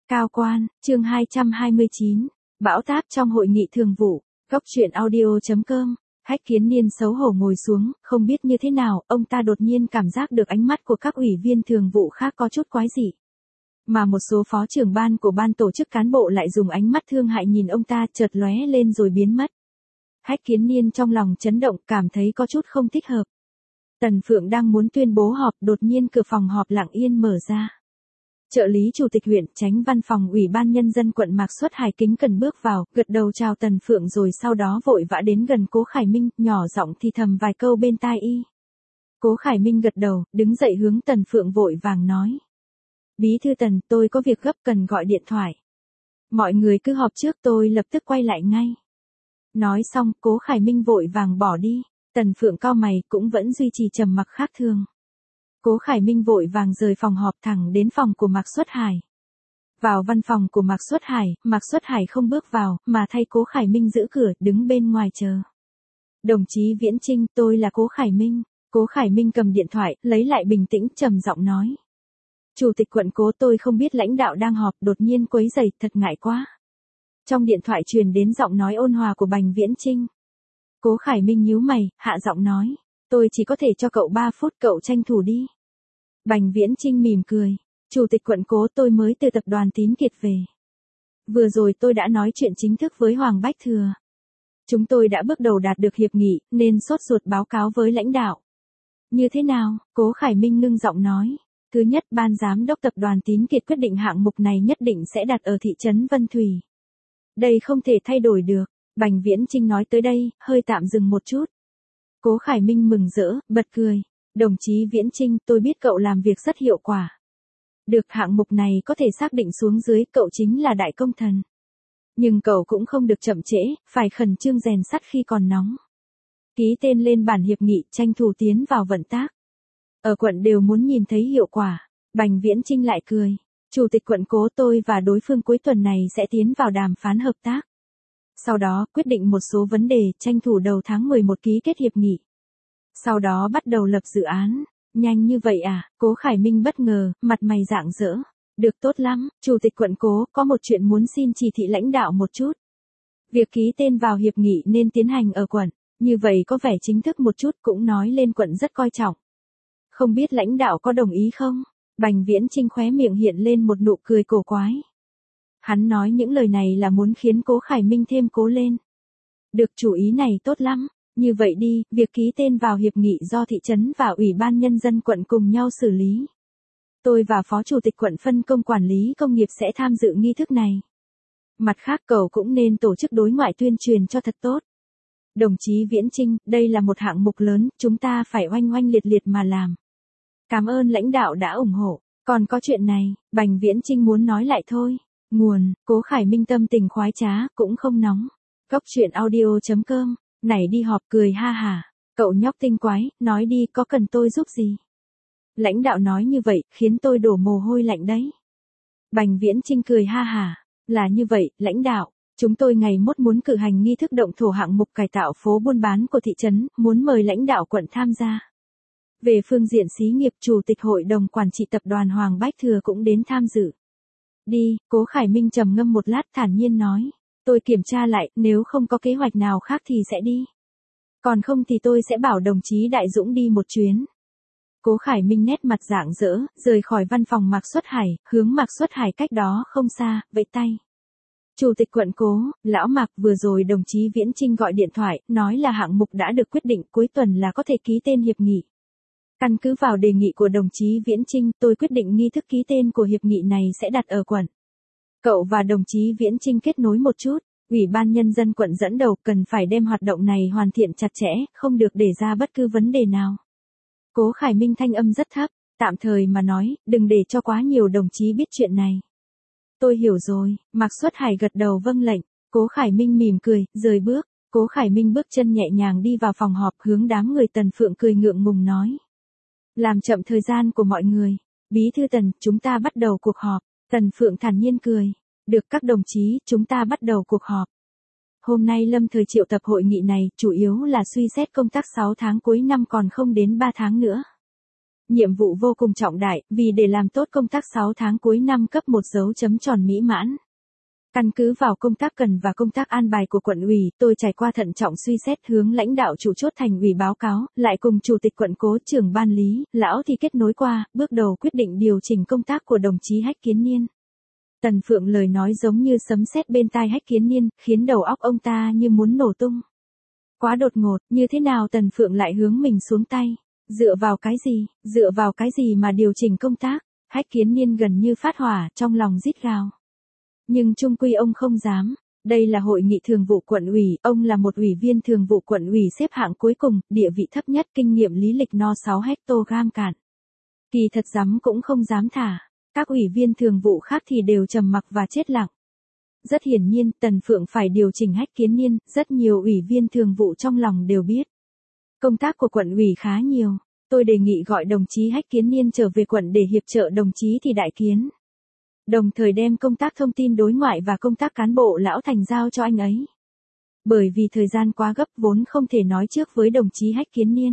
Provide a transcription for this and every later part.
Cao quan, chương 229, bão táp trong hội nghị thường vụ, góc truyện audio.com, Hách Kiến Niên xấu hổ ngồi xuống, không biết như thế nào, ông ta đột nhiên cảm giác được ánh mắt của các ủy viên thường vụ khác có chút quái dị. Mà một số phó trưởng ban của ban tổ chức cán bộ lại dùng ánh mắt thương hại nhìn ông ta chợt lóe lên rồi biến mất. Hách Kiến Niên trong lòng chấn động cảm thấy có chút không thích hợp. Tần Phượng đang muốn tuyên bố họp đột nhiên cửa phòng họp lặng yên mở ra. Trợ lý chủ tịch huyện, chánh văn phòng ủy ban nhân dân quận Mạc Xuất Hải kính cẩn bước vào, gật đầu chào Tần Phượng rồi sau đó vội vã đến gần Cố Khải Minh, nhỏ giọng thì thầm vài câu bên tai y. Cố Khải Minh gật đầu, đứng dậy hướng Tần Phượng vội vàng nói. Bí thư Tần, tôi có việc gấp cần gọi điện thoại. Mọi người cứ họp trước, tôi lập tức quay lại ngay. Nói xong, Cố Khải Minh vội vàng bỏ đi. Tần Phượng cau mày cũng vẫn duy trì trầm mặc khác thường. Cố Khải Minh vội vàng rời phòng họp thẳng đến phòng của Mạc Xuất Hải. Vào văn phòng của Mạc Xuất Hải không bước vào, mà thay Cố Khải Minh giữ cửa, đứng bên ngoài chờ. Đồng chí Viễn Chinh, tôi là Cố Khải Minh. Cố Khải Minh cầm điện thoại, lấy lại bình tĩnh, trầm giọng nói. Chủ tịch quận Cố, tôi không biết lãnh đạo đang họp, đột nhiên quấy rầy, thật ngại quá. Trong điện thoại truyền đến giọng nói ôn hòa của Bành Viễn Chinh. Cố Khải Minh nhíu mày, hạ giọng nói. Tôi chỉ có thể cho cậu 3 phút, cậu tranh thủ đi. Bành Viễn Chinh mỉm cười. Chủ tịch quận Cố, tôi mới từ tập đoàn Tín Kiệt về. Vừa rồi tôi đã nói chuyện chính thức với Hoàng Bách Thừa. Chúng tôi đã bước đầu đạt được hiệp nghị, nên sốt ruột báo cáo với lãnh đạo. Như thế nào? Cố Khải Minh ngưng giọng nói. Thứ nhất, ban giám đốc tập đoàn Tín Kiệt quyết định hạng mục này nhất định sẽ đặt ở thị trấn Vân Thủy. Đây không thể thay đổi được. Bành Viễn Chinh nói tới đây, hơi tạm dừng một chút. Cố Khải Minh mừng rỡ, bật cười. Đồng chí Viễn Chinh, tôi biết cậu làm việc rất hiệu quả. Được hạng mục này có thể xác định xuống dưới, cậu chính là đại công thần. Nhưng cậu cũng không được chậm trễ, phải khẩn trương rèn sắt khi còn nóng. Ký tên lên bản hiệp nghị, tranh thủ tiến vào vận tác. Ở quận đều muốn nhìn thấy hiệu quả. Bành Viễn Chinh lại cười. Chủ tịch quận Cố, tôi và đối phương cuối tuần này sẽ tiến vào đàm phán hợp tác. Sau đó, quyết định một số vấn đề, tranh thủ đầu tháng 11 ký kết hiệp nghị. Sau đó bắt đầu lập dự án. Nhanh như vậy à? Cố Khải Minh bất ngờ, mặt mày rạng rỡ. Được, tốt lắm, Chủ tịch quận Cố, có một chuyện muốn xin chỉ thị lãnh đạo một chút. Việc ký tên vào hiệp nghị nên tiến hành ở quận, như vậy có vẻ chính thức một chút, cũng nói lên quận rất coi trọng. Không biết lãnh đạo có đồng ý không? Bành Viễn Chinh khóe miệng hiện lên một nụ cười cổ quái. Hắn nói những lời này là muốn khiến Cố Khải Minh thêm cố lên. Được, chủ ý này tốt lắm. Như vậy đi, việc ký tên vào hiệp nghị do thị trấn và ủy ban nhân dân quận cùng nhau xử lý. Tôi và phó chủ tịch quận phân công quản lý công nghiệp sẽ tham dự nghi thức này. Mặt khác, cậu cũng nên tổ chức đối ngoại tuyên truyền cho thật tốt. Đồng chí Viễn Chinh, đây là một hạng mục lớn, chúng ta phải oanh oanh liệt liệt mà làm. Cảm ơn lãnh đạo đã ủng hộ. Còn có chuyện này, Bành Viễn Chinh muốn nói lại thôi. Nguồn, Cố Khải Minh tâm tình khoái trá, cũng không nóng. Góc truyện audio.com. Này đi họp, cười ha hả. Cậu nhóc tinh quái, nói đi, có cần tôi giúp gì? Lãnh đạo nói như vậy, khiến tôi đổ mồ hôi lạnh đấy. Bành Viễn Chinh cười ha hả. Là như vậy, lãnh đạo. Chúng tôi ngày mốt muốn cử hành nghi thức động thổ hạng mục cải tạo phố buôn bán của thị trấn, muốn mời lãnh đạo quận tham gia. Về phương diện xí nghiệp, Chủ tịch Hội đồng Quản trị Tập đoàn Hoàng Bách Thừa cũng đến tham dự. Đi, Cố Khải Minh trầm ngâm một lát thản nhiên nói. Tôi kiểm tra lại, nếu không có kế hoạch nào khác thì sẽ đi. Còn không thì tôi sẽ bảo đồng chí Đại Dũng đi một chuyến. Cố Khải Minh nét mặt rạng rỡ, rời khỏi văn phòng Mạc Xuất Hải, hướng Mạc Xuất Hải cách đó không xa, vẫy tay. Chủ tịch quận Cố, lão Mạc, vừa rồi đồng chí Viễn Chinh gọi điện thoại, nói là hạng mục đã được quyết định, cuối tuần là có thể ký tên hiệp nghị. Căn cứ vào đề nghị của đồng chí Viễn Chinh, tôi quyết định nghi thức ký tên của hiệp nghị này sẽ đặt ở quận. Cậu và đồng chí Viễn Chinh kết nối một chút, ủy ban nhân dân quận dẫn đầu cần phải đem hoạt động này hoàn thiện chặt chẽ, không được để ra bất cứ vấn đề nào. Cố Khải Minh thanh âm rất thấp, tạm thời mà nói, đừng để cho quá nhiều đồng chí biết chuyện này. Tôi hiểu rồi, Mạc Xuất Hải gật đầu vâng lệnh, Cố Khải Minh mỉm cười, rời bước, Cố Khải Minh bước chân nhẹ nhàng đi vào phòng họp hướng đám người Tần Phượng cười ngượng ngùng nói. Làm chậm thời gian của mọi người, Bí thư Tần, chúng ta bắt đầu cuộc họp. Tần Phượng thản nhiên cười. Được các đồng chí, chúng ta bắt đầu cuộc họp. Hôm nay Lâm Thời triệu tập hội nghị này, chủ yếu là suy xét công tác 6 tháng cuối năm còn không đến 3 tháng nữa. Nhiệm vụ vô cùng trọng đại, vì để làm tốt công tác 6 tháng cuối năm cấp một dấu chấm tròn mỹ mãn. Căn cứ vào công tác cần và công tác an bài của quận ủy, tôi trải qua thận trọng suy xét hướng lãnh đạo chủ chốt thành ủy báo cáo, lại cùng chủ tịch quận Cố, trưởng ban lý, lão thì kết nối qua, bước đầu quyết định điều chỉnh công tác của đồng chí Hách Kiến Niên. Tần Phượng lời nói giống như sấm sét bên tai Hách Kiến Niên, khiến đầu óc ông ta như muốn nổ tung. Quá đột ngột, như thế nào Tần Phượng lại hướng mình xuống tay? Dựa vào cái gì mà điều chỉnh công tác? Hách Kiến Niên gần như phát hỏa, trong lòng rít gào. Nhưng chung quy ông không dám. Đây là hội nghị thường vụ quận ủy, ông là một ủy viên thường vụ quận ủy xếp hạng cuối cùng, địa vị thấp nhất, kinh nghiệm lý lịch no 6 hectogam cạn. Kỳ thật dám cũng không dám thả. Các ủy viên thường vụ khác thì đều trầm mặc và chết lặng. Rất hiển nhiên, Tần Phượng phải điều chỉnh Hách Kiến Niên, rất nhiều ủy viên thường vụ trong lòng đều biết. Công tác của quận ủy khá nhiều, tôi đề nghị gọi đồng chí Hách Kiến Niên trở về quận để hiệp trợ đồng chí Thì Đại Kiến. Đồng thời đem công tác thông tin đối ngoại và công tác cán bộ lão thành giao cho anh ấy. Bởi vì thời gian quá gấp vốn không thể nói trước với đồng chí Hách Kiến Niên.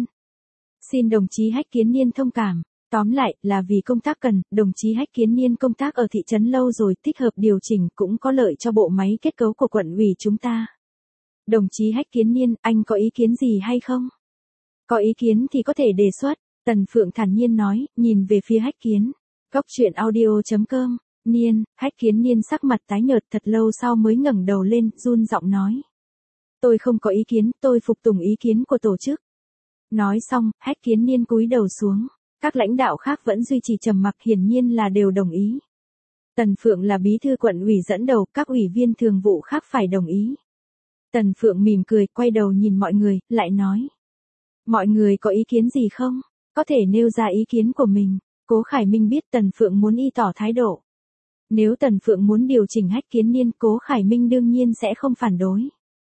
Xin đồng chí Hách Kiến Niên thông cảm. Tóm lại, là vì công tác cần, đồng chí Hách Kiến Niên công tác ở thị trấn lâu rồi, thích hợp điều chỉnh cũng có lợi cho bộ máy kết cấu của quận ủy chúng ta. Đồng chí Hách Kiến Niên, anh có ý kiến gì hay không? Có ý kiến thì có thể đề xuất, Tần Phượng thản nhiên nói, nhìn về phía Hách Kiến. Góc truyện audio.com, Niên, Hách Kiến Niên sắc mặt tái nhợt thật lâu sau mới ngẩng đầu lên, run giọng nói. Tôi không có ý kiến, tôi phục tùng ý kiến của tổ chức. Nói xong, Hách Kiến Niên cúi đầu xuống. Các lãnh đạo khác vẫn duy trì trầm mặc, hiển nhiên là đều đồng ý. Tần Phượng là bí thư quận ủy dẫn đầu, các ủy viên thường vụ khác phải đồng ý. Tần Phượng mỉm cười, quay đầu nhìn mọi người, lại nói. Mọi người có ý kiến gì không? Có thể nêu ra ý kiến của mình. Cố Khải Minh biết Tần Phượng muốn y tỏ thái độ. Nếu Tần Phượng muốn điều chỉnh Hách Kiến Niên, Cố Khải Minh đương nhiên sẽ không phản đối.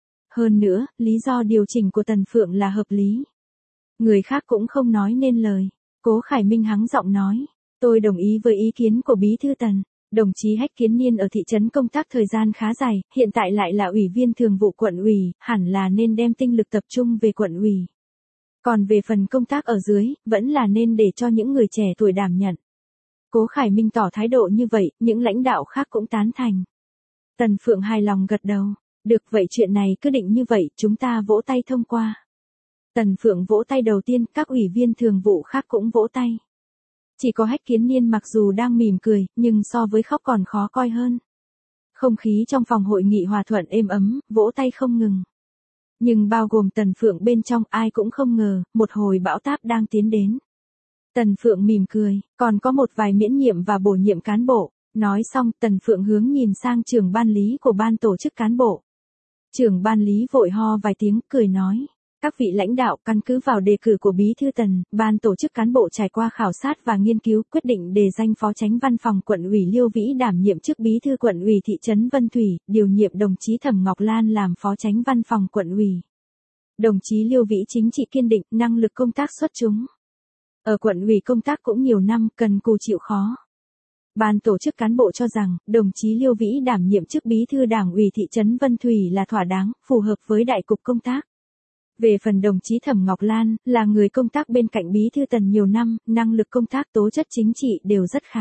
Hơn nữa, lý do điều chỉnh của Tần Phượng là hợp lý. Người khác cũng không nói nên lời. Cố Khải Minh hắng giọng nói, tôi đồng ý với ý kiến của bí thư Tần. Đồng chí Hách Kiến Niên ở thị trấn công tác thời gian khá dài, hiện tại lại là ủy viên thường vụ quận ủy, hẳn là nên đem tinh lực tập trung về quận ủy. Còn về phần công tác ở dưới, vẫn là nên để cho những người trẻ tuổi đảm nhận. Cố Khải Minh tỏ thái độ như vậy, những lãnh đạo khác cũng tán thành. Tần Phượng hài lòng gật đầu, được vậy chuyện này cứ định như vậy, chúng ta vỗ tay thông qua. Tần Phượng vỗ tay đầu tiên, các ủy viên thường vụ khác cũng vỗ tay. Chỉ có Hách Kiến Niên mặc dù đang mỉm cười, nhưng so với khóc còn khó coi hơn. Không khí trong phòng hội nghị hòa thuận êm ấm, vỗ tay không ngừng. Nhưng bao gồm Tần Phượng bên trong ai cũng không ngờ, một hồi bão táp đang tiến đến. Tần Phượng mỉm cười, còn có một vài miễn nhiệm và bổ nhiệm cán bộ. Nói xong, Tần Phượng hướng nhìn sang trưởng ban lý của ban tổ chức cán bộ. Trưởng ban lý vội ho vài tiếng, cười nói. Các vị lãnh đạo căn cứ vào đề cử của bí thư Tần, ban tổ chức cán bộ trải qua khảo sát và nghiên cứu quyết định đề danh phó chánh văn phòng quận ủy Liêu Vĩ đảm nhiệm chức bí thư quận ủy thị trấn Vân Thủy, điều nhiệm đồng chí Thẩm Ngọc Lan làm phó chánh văn phòng quận ủy. Đồng chí Liêu Vĩ chính trị kiên định, năng lực công tác xuất chúng. Ở quận ủy công tác cũng nhiều năm, cần cù chịu khó. Ban tổ chức cán bộ cho rằng, đồng chí Liêu Vĩ đảm nhiệm chức bí thư đảng ủy thị trấn Vân Thủy là thỏa đáng, phù hợp với đại cục công tác. Về phần đồng chí Thẩm Ngọc Lan, là người công tác bên cạnh bí thư Tần nhiều năm, năng lực công tác tố chất chính trị đều rất khá.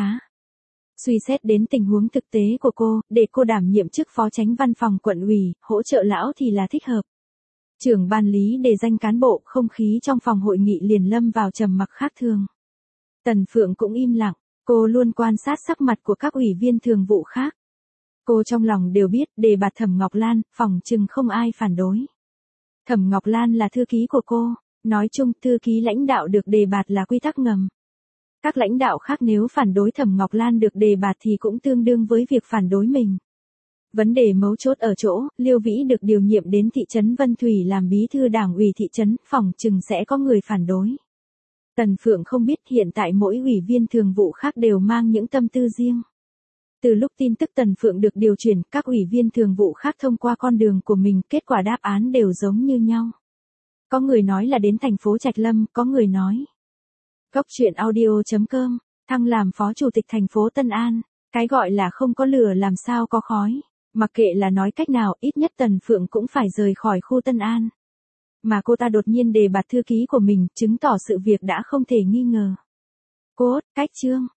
Suy xét đến tình huống thực tế của cô, để cô đảm nhiệm chức phó chánh văn phòng quận ủy, hỗ trợ lão thì là thích hợp. Trưởng ban lý đề danh cán bộ, không khí trong phòng hội nghị liền lâm vào trầm mặc khác thường. Tần Phượng cũng im lặng, cô luôn quan sát sắc mặt của các ủy viên thường vụ khác. Cô trong lòng đều biết, đề bạt Thẩm Ngọc Lan, phỏng chừng không ai phản đối. Thẩm Ngọc Lan là thư ký của cô, nói chung thư ký lãnh đạo được đề bạt là quy tắc ngầm. Các lãnh đạo khác nếu phản đối Thẩm Ngọc Lan được đề bạt thì cũng tương đương với việc phản đối mình. Vấn đề mấu chốt ở chỗ, Liêu Vĩ được điều nhiệm đến thị trấn Vân Thủy làm bí thư đảng ủy thị trấn, phỏng chừng sẽ có người phản đối. Tần Phượng không biết hiện tại mỗi ủy viên thường vụ khác đều mang những tâm tư riêng. Từ lúc tin tức Tần Phượng được điều chuyển, các ủy viên thường vụ khác thông qua con đường của mình, kết quả đáp án đều giống như nhau. Có người nói là đến thành phố Trạch Lâm, có người nói. Góc truyện audio.com, thăng làm phó chủ tịch thành phố Tân An, cái gọi là không có lửa làm sao có khói. Mặc kệ là nói cách nào, ít nhất Tần Phượng cũng phải rời khỏi khu Tân An. Mà cô ta đột nhiên đề bạt thư ký của mình, chứng tỏ sự việc đã không thể nghi ngờ. Cốt, cách chương.